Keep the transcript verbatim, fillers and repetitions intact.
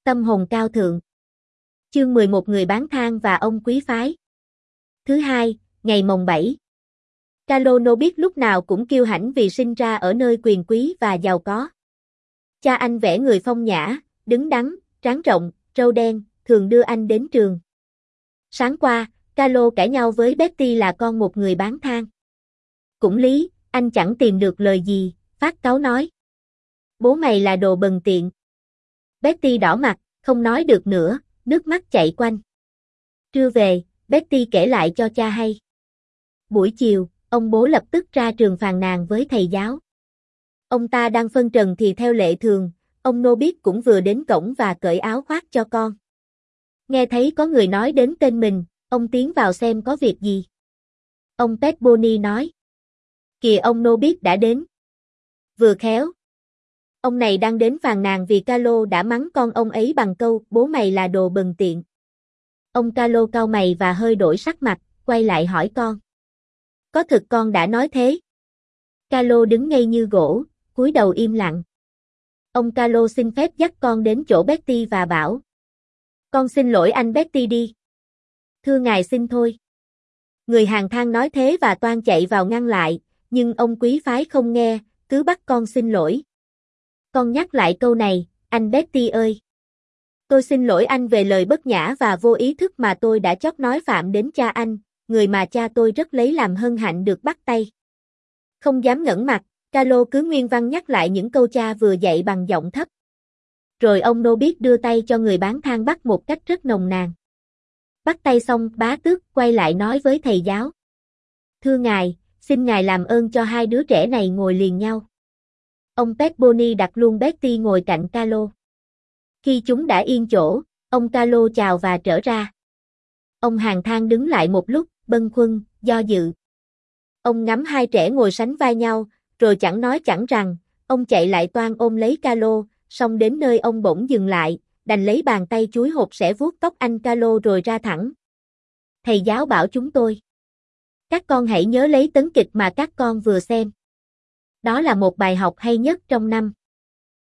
Tâm hồn cao thượng. Chương mười một Người bán than và ông quý phái. Thứ hai, ngày mồng bảy. Carlo Nobis lúc nào cũng kiêu hãnh vì sinh ra ở nơi quyền quý và giàu có. Cha anh vẽ người phong nhã, đứng đắn, trán rộng, râu đen, thường đưa anh đến trường. Sáng qua, Carlo cãi nhau với Betty là con một người bán than. Cũng lý, anh chẳng tìm được lời gì, phát cáu nói. Bố mày là đồ bần tiện. Betty đỏ mặt, không nói được nữa, nước mắt chảy quanh. Trưa về, Betty kể lại cho cha hay. Buổi chiều, ông bố lập tức ra trường phàn nàn với thầy giáo. Ông ta đang phân trần thì theo lệ thường, ông Nobis cũng vừa đến cổng và cởi áo khoác cho con. Nghe thấy có người nói đến tên mình, ông tiến vào xem có việc gì. Ông Pepponi nói. Kìa ông Nobis đã đến. Vừa khéo. Ông này đang đến phàn nàn vì Carlo đã mắng con ông ấy bằng câu bố mày là đồ bần tiện. Ông Carlo cau mày và hơi đổi sắc mặt, quay lại hỏi con. Có thực con đã nói thế? Carlo đứng ngây như gỗ, cúi đầu im lặng. Ông Carlo xin phép dắt con đến chỗ Betty và bảo. Con xin lỗi anh Betty đi. Thưa ngài xin thôi. Người hàng than nói thế và toan chạy vào ngăn lại, nhưng ông quý phái không nghe, cứ bắt con xin lỗi. Con nhắc lại câu này, anh Betty ơi. Tôi xin lỗi anh về lời bất nhã và vô ý thức mà tôi đã chót nói phạm đến cha anh, người mà cha tôi rất lấy làm hân hạnh được bắt tay. Không dám ngẩng mặt, Carlo cứ nguyên văn nhắc lại những câu cha vừa dạy bằng giọng thấp. Rồi ông Nobis đưa tay cho người bán than bắt một cách rất nồng nàn. Bắt tay xong bá tước quay lại nói với thầy giáo. Thưa ngài, xin ngài làm ơn cho hai đứa trẻ này ngồi liền nhau. Ông Pepponi đặt luôn Betty ngồi cạnh Carlo. Khi chúng đã yên chỗ, ông Carlo chào và trở ra. Ông hàng than đứng lại một lúc, bâng khuâng, do dự. Ông ngắm hai trẻ ngồi sánh vai nhau, rồi chẳng nói chẳng rằng, ông chạy lại toan ôm lấy Carlo, xong đến nơi ông bỗng dừng lại, đành lấy bàn tay chúi hột sẻ vuốt tóc anh Carlo rồi ra thẳng. Thầy giáo bảo chúng tôi. Các con hãy nhớ lấy tấn kịch mà các con vừa xem. Đó là một bài học hay nhất trong năm.